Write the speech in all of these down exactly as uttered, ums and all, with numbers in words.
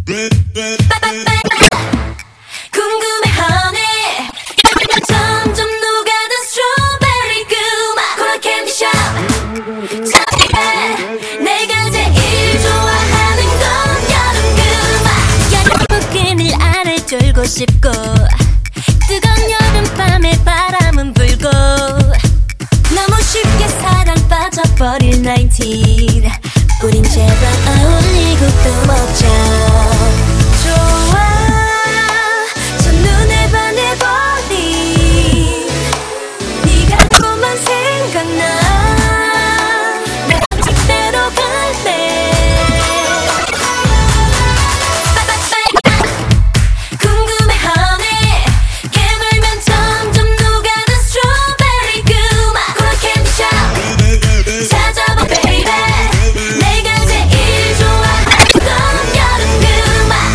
궁금해하네 점점 녹아든 스트로베리 그맛 코라 캔디샵 찾게 내가 제일 좋아하는 건 여름 그맛 여름끈을 안을 졸고 싶고 뜨거운 여름밤에 바람은 불고 너무 쉽게 사랑 빠져버릴 나인틴 우린 제발 어울리고 또 먹자 좋아 첫눈에 반해버린 네가 조금만 생각나 내 집대로 갈래 궁금해하네 깨물면 점점 녹아든 스트로베리 그맛 코라 캔디샵 찾아봐 베이베 내가 제일 좋아하는 건 여름 그맛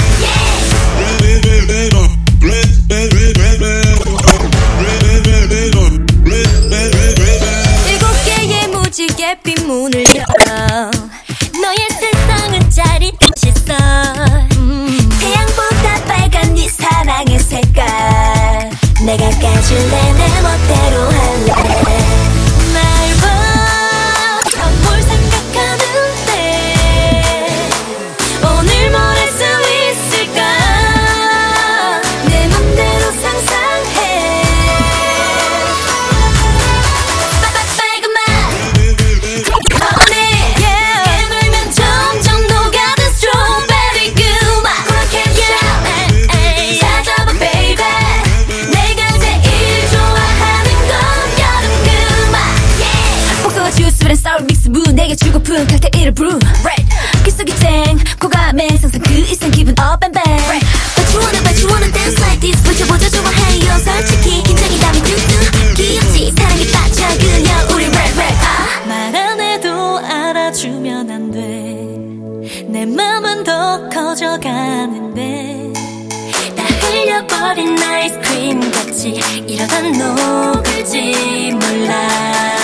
일곱 개의 무지개 핀 문을 열어 너의 세상은 짜릿했어 음. 태양보다 빨간 네 사랑의 색깔 내가 까줄래 내 멋대로 할래 날 봐 뭘 생각하는데 오늘 뭘 할 수 있을까 내 맘대로 상상해 빨간 맛 깨물면 점점 녹아든 스트로베리 그맛 코라 캔디샵 찾아봐 베이베 내가 제일 좋아하는 건 여름 그맛 복숭아 주스 브랜 사워 믹스 무 내게 주고픈 칵테일을 브루 귓속이 쨍 코감에 상상 그 이상 기분 up and back But you wanna but you wanna dance like this 붙여보자 좋아해요 솔직히 긴장이 담이 뚝뚝 귀엽지 사랑에 빠져 그냥 우리 랩 랩 아 말 안 해도 알아주면 안 돼 내 맘은 더 커져가는데 다 흘려버린 아이스크림 같이 이러다 녹을지 몰라